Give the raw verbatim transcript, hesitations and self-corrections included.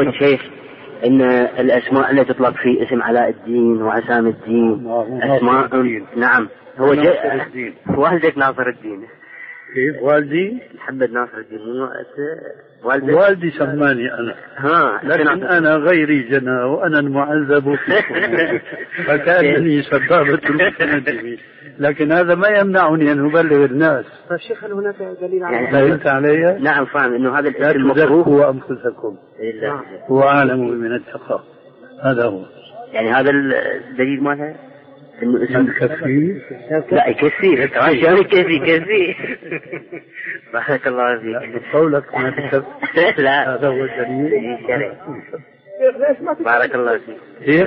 فضيلة الشيخ إن الأسماء التي تطلق في اسم علاء الدين وعسام الدين أسماء الدين. نعم هو جاء والدك ناصر الدين. كيف والدي؟ محمد ناصر الدين والدي, والدي سماني أنا ها. لكن أنا غيري جنا وأنا المعذب في فكأنني سبابة المتندمين، لكن هذا ما يمنعني أن أبلغ الناس. فالشيخ هل هناك دليل على يعني فهمت علي؟ نعم فاهم إنه هذا الاسم المكروه وأنفسكم هو أعلم من التقى. هذا هو يعني هذا الدليل ماله إنه اسم كفي لا يكفي عشان يكفي كفي. بارك الله فيك. قولك ما تكفي لا هذا هو الدليل. بارك الله فيك.